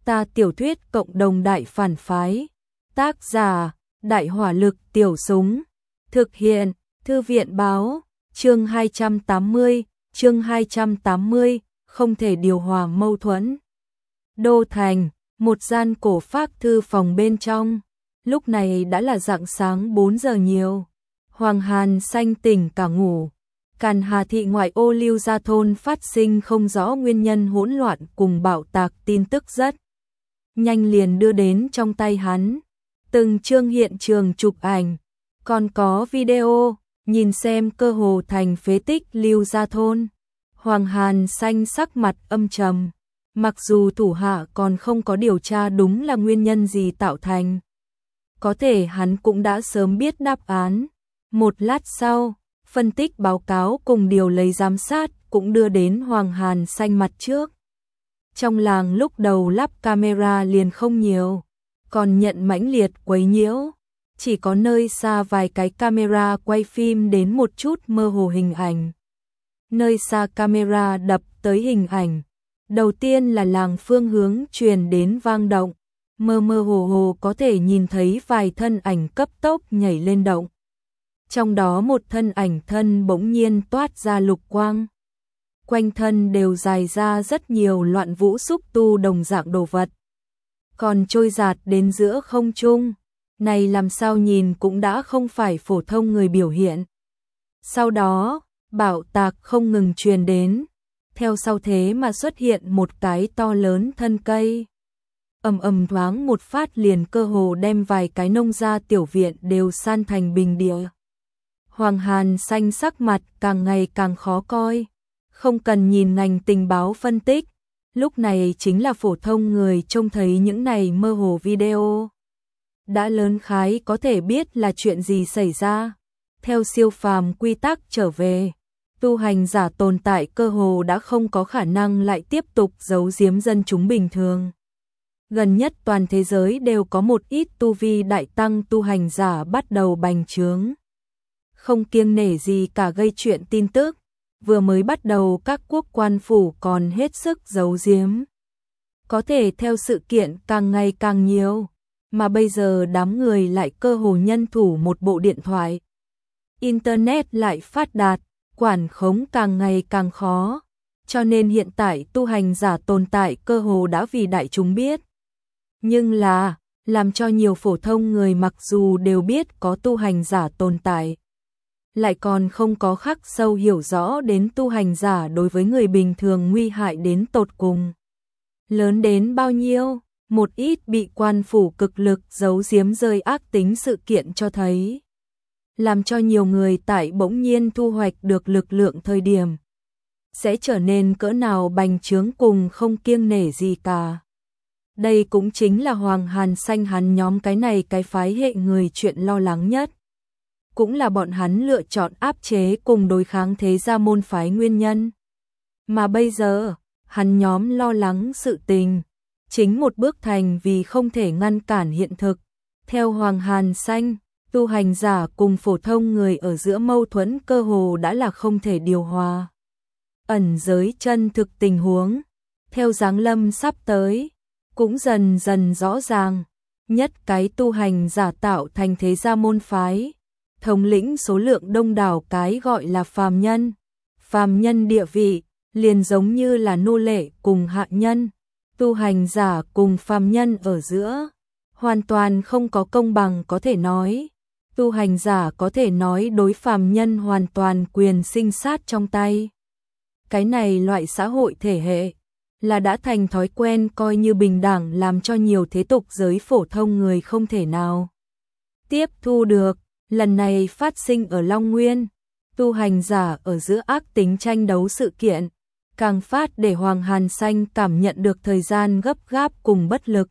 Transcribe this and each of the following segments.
Ta tiểu thuyết cộng đồng đại phản phái. Tác giả: Đại hỏa lực tiểu súng. Thực hiện: Thư viện báo. Chương 280, chương 280, không thể điều hòa mâu thuẫn. Đô thành, một gian cổ phác thư phòng bên trong. Lúc này đã là rạng sáng 4 giờ nhiều. Hoàng Hàn Xanh tỉnh cả ngủ. Càn Hà thị ngoại ô Lưu Gia thôn phát sinh không rõ nguyên nhân hỗn loạn cùng bạo tạc tin tức rất nhanh liền đưa đến trong tay hắn. Từng chương hiện trường chụp ảnh, còn có video, nhìn xem cơ hồ thành phế tích Lưu Gia thôn. Hoàng Hàn Xanh sắc mặt âm trầm, mặc dù thủ hạ còn không có điều tra đúng là nguyên nhân gì tạo thành. Có thể hắn cũng đã sớm biết đáp án. Một lát sau, phân tích báo cáo cùng điều lấy giám sát cũng đưa đến Hoàng Hàn Xanh mặt trước. Trong làng lúc đầu lắp camera liền không nhiều, còn nhận mãnh liệt quấy nhiễu. Chỉ có nơi xa vài cái camera quay phim đến một chút mơ hồ hình ảnh. Nơi xa camera đập tới hình ảnh. Đầu tiên là làng phương hướng truyền đến vang động. Mơ mơ hồ hồ có thể nhìn thấy vài thân ảnh cấp tốc nhảy lên động. Trong đó một thân ảnh thân bỗng nhiên toát ra lục quang. Quanh thân đều dài ra rất nhiều loạn vũ xúc tu đồng dạng đồ vật. Còn trôi giạt đến giữa không trung. Này làm sao nhìn cũng đã không phải phổ thông người biểu hiện. Sau đó, bạo tạc không ngừng truyền đến. Theo sau thế mà xuất hiện một cái to lớn thân cây. Ầm ầm thoáng một phát liền cơ hồ đem vài cái nông gia tiểu viện đều san thành bình địa. Hoàng Hàn Xanh sắc mặt càng ngày càng khó coi. Không cần nhìn ngành tình báo phân tích. Lúc này chính là phổ thông người trông thấy những này mơ hồ video. Đã lớn khái có thể biết là chuyện gì xảy ra. Theo siêu phàm quy tắc trở về, tu hành giả tồn tại cơ hồ đã không có khả năng lại tiếp tục giấu giếm dân chúng bình thường. Gần nhất toàn thế giới đều có một ít tu vi đại tăng tu hành giả bắt đầu bành trướng. Không kiêng nể gì cả gây chuyện tin tức. Vừa mới bắt đầu các quốc quan phủ còn hết sức giấu giếm. Có thể theo sự kiện càng ngày càng nhiều. Mà bây giờ đám người lại cơ hồ nhân thủ một bộ điện thoại. Internet lại phát đạt, quản khống càng ngày càng khó. Cho nên hiện tại tu hành giả tồn tại cơ hồ đã vì đại chúng biết. Nhưng là, làm cho nhiều phổ thông người mặc dù đều biết có tu hành giả tồn tại, lại còn không có khắc sâu hiểu rõ đến tu hành giả đối với người bình thường nguy hại đến tột cùng. Lớn đến bao nhiêu, một ít bị quan phủ cực lực giấu giếm rơi ác tính sự kiện cho thấy. Làm cho nhiều người tại bỗng nhiên thu hoạch được lực lượng thời điểm. Sẽ trở nên cỡ nào bành trướng cùng không kiêng nể gì cả. Đây cũng chính là Hoàng Hàn Xanh hắn nhóm cái này cái phái hệ người chuyện lo lắng nhất. Cũng là bọn hắn lựa chọn áp chế cùng đối kháng thế gia môn phái nguyên nhân. Mà bây giờ, hắn nhóm lo lắng sự tình. Chính một bước thành vì không thể ngăn cản hiện thực. Theo Hoàng Hàn Xanh, tu hành giả cùng phổ thông người ở giữa mâu thuẫn cơ hồ đã là không thể điều hòa. Ẩn giới chân thực tình huống, theo giáng lâm sắp tới, cũng dần dần rõ ràng. Nhất cái tu hành giả tạo thành thế gia môn phái. Thống lĩnh số lượng đông đảo cái gọi là phàm nhân. Phàm nhân địa vị, liền giống như là nô lệ cùng hạ nhân. Tu hành giả cùng phàm nhân ở giữa, hoàn toàn không có công bằng có thể nói. Tu hành giả có thể nói đối phàm nhân hoàn toàn quyền sinh sát trong tay. Cái này loại xã hội thể hệ, là đã thành thói quen coi như bình đẳng làm cho nhiều thế tục giới phổ thông người không thể nào tiếp thu được. Lần này phát sinh ở Long Nguyên, tu hành giả ở giữa ác tính tranh đấu sự kiện, càng phát để Hoàng Hàn Xanh cảm nhận được thời gian gấp gáp cùng bất lực.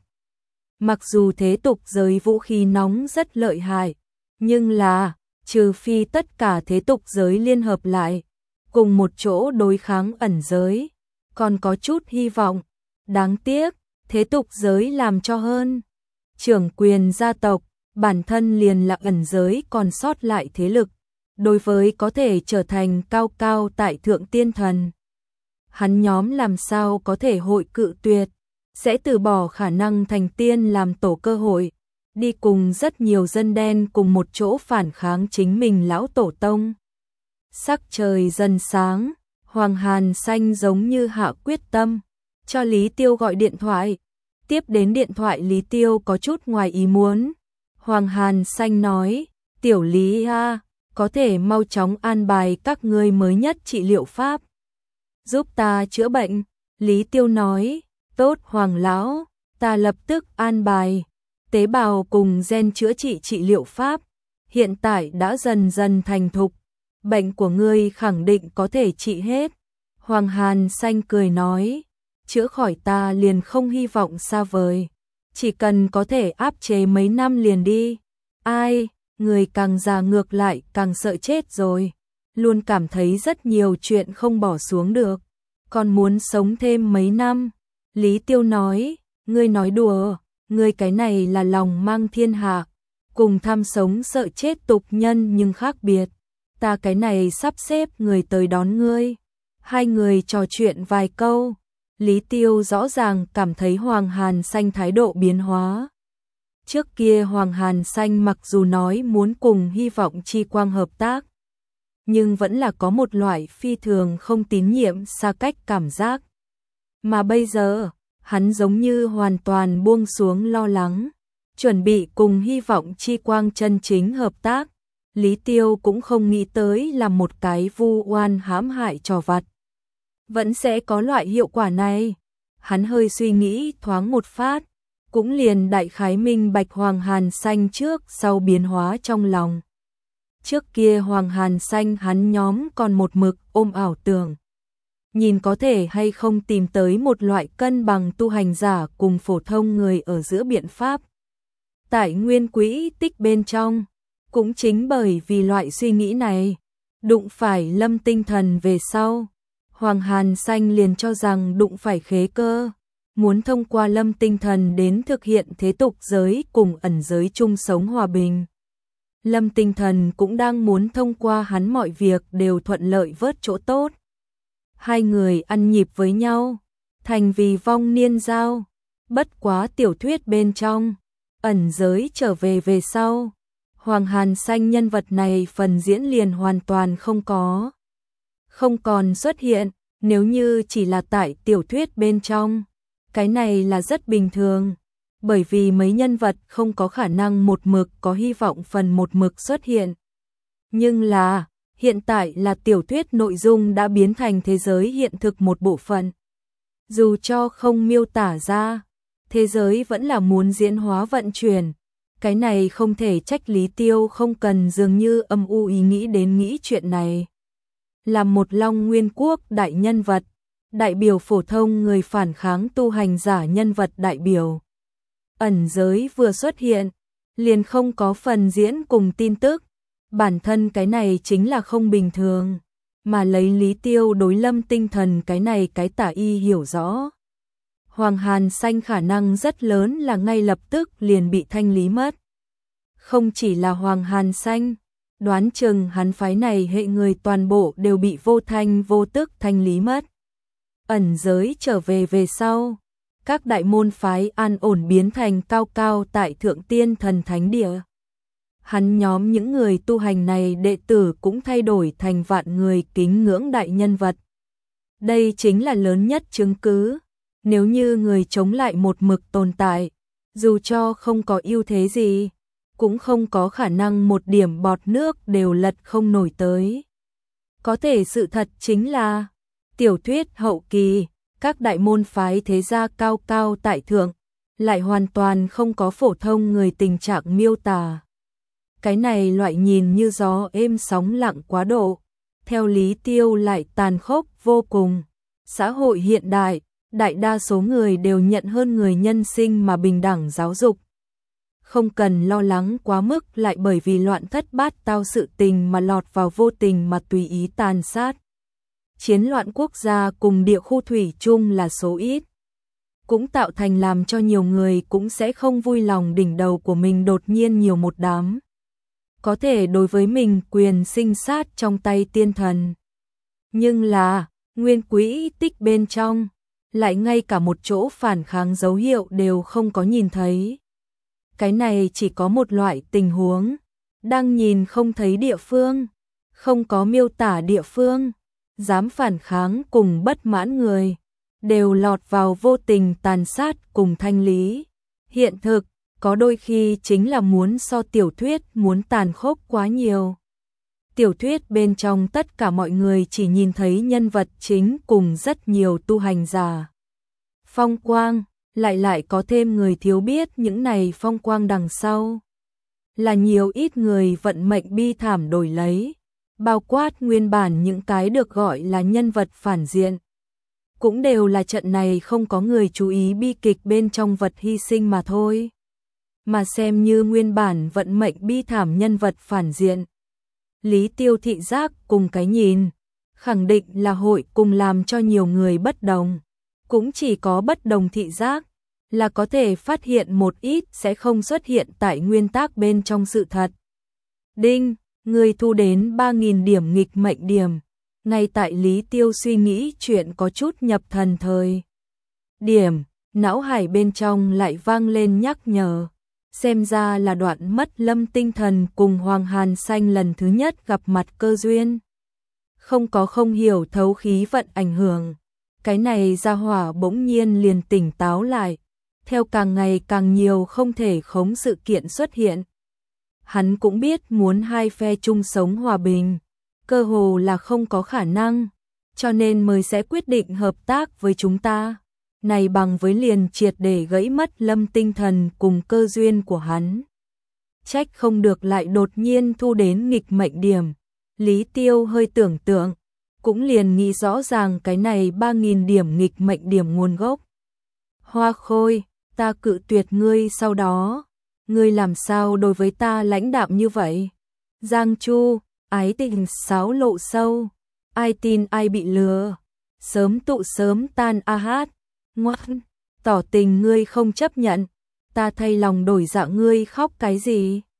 Mặc dù thế tục giới vũ khí nóng rất lợi hại, nhưng là, trừ phi tất cả thế tục giới liên hợp lại, cùng một chỗ đối kháng ẩn giới, còn có chút hy vọng. Đáng tiếc, thế tục giới làm cho hơn. Trưởng quyền gia tộc, bản thân liền là ẩn giới còn sót lại thế lực, đối với có thể trở thành cao cao tại thượng tiên thần. Hắn nhóm làm sao có thể hội cự tuyệt, sẽ từ bỏ khả năng thành tiên làm tổ cơ hội, đi cùng rất nhiều dân đen cùng một chỗ phản kháng chính mình lão tổ tông. Sắc trời dần sáng, Hoàng Hàn Xanh giống như hạ quyết tâm, cho Lý Tiêu gọi điện thoại. Tiếp đến điện thoại Lý Tiêu có chút ngoài ý muốn. Hoàng Hàn Xanh nói, tiểu Lý a, có thể mau chóng an bài các ngươi mới nhất trị liệu pháp, giúp ta chữa bệnh. Lý Tiêu nói, tốt Hoàng lão, ta lập tức an bài. Tế bào cùng gen chữa trị trị liệu pháp, hiện tại đã dần dần thành thục, bệnh của ngươi khẳng định có thể trị hết. Hoàng Hàn Xanh cười nói, chữa khỏi ta liền không hy vọng xa vời, chỉ cần có thể áp chế mấy năm liền đi. Ai, người càng già ngược lại càng sợ chết rồi, luôn cảm thấy rất nhiều chuyện không bỏ xuống được, còn muốn sống thêm mấy năm. Lý Tiêu nói, ngươi nói đùa, ngươi cái này là lòng mang thiên hạ, cùng tham sống sợ chết tục nhân nhưng khác biệt. Ta cái này sắp xếp người tới đón ngươi. Hai người trò chuyện vài câu, Lý Tiêu rõ ràng cảm thấy Hoàng Hàn Xanh thái độ biến hóa. Trước kia Hoàng Hàn Xanh mặc dù nói muốn cùng Hy vọng Chi Quang hợp tác, nhưng vẫn là có một loại phi thường không tín nhiệm xa cách cảm giác. Mà bây giờ, hắn giống như hoàn toàn buông xuống lo lắng, chuẩn bị cùng Hy vọng Chi Quang chân chính hợp tác. Lý Tiêu cũng không nghĩ tới là một cái vu oan hãm hại trò vặt vẫn sẽ có loại hiệu quả này. Hắn hơi suy nghĩ thoáng một phát, cũng liền đại khái minh bạch Hoàng Hàn Xanh trước sau biến hóa trong lòng. Trước kia Hoàng Hàn Xanh hắn nhóm còn một mực ôm ảo tưởng, nhìn có thể hay không tìm tới một loại cân bằng tu hành giả cùng phổ thông người ở giữa biện pháp. Tại nguyên quỹ tích bên trong, cũng chính bởi vì loại suy nghĩ này, đụng phải Lâm Tinh Thần về sau, Hoàng Hàn Xanh liền cho rằng đụng phải khế cơ, muốn thông qua Lâm Tinh Thần đến thực hiện thế tục giới cùng ẩn giới chung sống hòa bình. Lâm Tinh Thần cũng đang muốn thông qua hắn mọi việc đều thuận lợi vớt chỗ tốt. Hai người ăn nhịp với nhau, thành vì vong niên giao. Bất quá tiểu thuyết bên trong, ẩn giới trở về sau, Hoàng Hàn Xanh nhân vật này phần diễn liền hoàn toàn không còn xuất hiện. Nếu như chỉ là tại tiểu thuyết bên trong, cái này là rất bình thường, bởi vì mấy nhân vật không có khả năng một mực có hy vọng phần một mực xuất hiện. Nhưng là, hiện tại là tiểu thuyết nội dung đã biến thành thế giới hiện thực một bộ phận. Dù cho không miêu tả ra, thế giới vẫn là muốn diễn hóa vận chuyển. Cái này không thể trách Lý Tiêu không cần dường như âm u ý nghĩ chuyện này. Là một Long Nguyên Quốc đại nhân vật, đại biểu phổ thông người phản kháng tu hành giả nhân vật đại biểu. Ẩn giới vừa xuất hiện, liền không có phần diễn cùng tin tức. Bản thân cái này chính là không bình thường, mà lấy Lý Tiêu đối Lâm Tinh Thần cái này cái tả y hiểu rõ. Hoàng Hàn Xanh khả năng rất lớn là ngay lập tức liền bị thanh lý mất. Không chỉ là Hoàng Hàn Xanh, đoán chừng hắn phái này hệ người toàn bộ đều bị vô thanh vô tức thanh lý mất. Ẩn giới trở về sau, các đại môn phái an ổn biến thành cao cao tại Thượng Tiên Thần Thánh Địa. Hắn nhóm những người tu hành này đệ tử cũng thay đổi thành vạn người kính ngưỡng đại nhân vật. Đây chính là lớn nhất chứng cứ. Nếu như người chống lại một mực tồn tại, dù cho không có ưu thế gì, cũng không có khả năng một điểm bọt nước đều lật không nổi tới. Có thể sự thật chính là, tiểu thuyết hậu kỳ, các đại môn phái thế gia cao cao tại thượng, lại hoàn toàn không có phổ thông người tình trạng miêu tả. Cái này loại nhìn như gió êm sóng lặng quá độ, theo Lý Tiêu lại tàn khốc vô cùng. Xã hội hiện đại, đại đa số người đều nhận hơn người nhân sinh mà bình đẳng giáo dục. Không cần lo lắng quá mức lại bởi vì loạn thất bát tao sự tình mà lọt vào vô tình mà tùy ý tàn sát. Chiến loạn quốc gia cùng địa khu thủy chung là số ít. Cũng tạo thành làm cho nhiều người cũng sẽ không vui lòng đỉnh đầu của mình đột nhiên nhiều một đám. Có thể đối với mình quyền sinh sát trong tay tiên thần. Nhưng là, nguyên quỹ tích bên trong, lại ngay cả một chỗ phản kháng dấu hiệu đều không có nhìn thấy. Cái này chỉ có một loại tình huống, đang nhìn không thấy địa phương, không có miêu tả địa phương, dám phản kháng cùng bất mãn người, đều lọt vào vô tình tàn sát cùng thanh lý. Hiện thực, có đôi khi chính là muốn so tiểu thuyết muốn tàn khốc quá nhiều. Tiểu thuyết bên trong tất cả mọi người chỉ nhìn thấy nhân vật chính cùng rất nhiều tu hành giả. Phong quang, lại có thêm người thiếu biết những này phong quang đằng sau. Là nhiều ít người vận mệnh bi thảm đổi lấy, bao quát nguyên bản những cái được gọi là nhân vật phản diện. Cũng đều là trận này không có người chú ý bi kịch bên trong vật hy sinh mà thôi. Mà xem như nguyên bản vận mệnh bi thảm nhân vật phản diện. Lý Tiêu thị giác cùng cái nhìn, khẳng định là hội cùng làm cho nhiều người bất đồng. Cũng chỉ có bất đồng thị giác là có thể phát hiện một ít sẽ không xuất hiện tại nguyên tắc bên trong sự thật. Đinh, người thu đến 3.000 điểm nghịch mệnh điểm. Ngay tại Lý Tiêu suy nghĩ chuyện có chút nhập thần thời điểm, não hải bên trong lại vang lên nhắc nhở. Xem ra là đoạn mất Lâm Tinh Thần cùng Hoàng Hàn Xanh lần thứ nhất gặp mặt cơ duyên. Không hiểu thấu khí vận ảnh hưởng. Cái này ra hỏa bỗng nhiên liền tỉnh táo lại. Theo càng ngày càng nhiều không thể khống sự kiện xuất hiện. Hắn cũng biết muốn hai phe chung sống hòa bình, cơ hồ là không có khả năng, cho nên mới sẽ quyết định hợp tác với chúng ta. Này bằng với liền triệt để gãy mất Lâm Tinh Thần cùng cơ duyên của hắn. Trách không được lại đột nhiên thu đến nghịch mệnh điểm. Lý Tiêu hơi tưởng tượng, cũng liền nghĩ rõ ràng cái này 3.000 điểm nghịch mệnh điểm nguồn gốc. Hoa Khôi, ta cự tuyệt ngươi sau đó, ngươi làm sao đối với ta lãnh đạm như vậy? Giang Chu, ái tình sáo lộ sâu, ai tin ai bị lừa, sớm tụ sớm tan a hát. Ngoan, tỏ tình ngươi không chấp nhận, ta thay lòng đổi dạ ngươi khóc cái gì?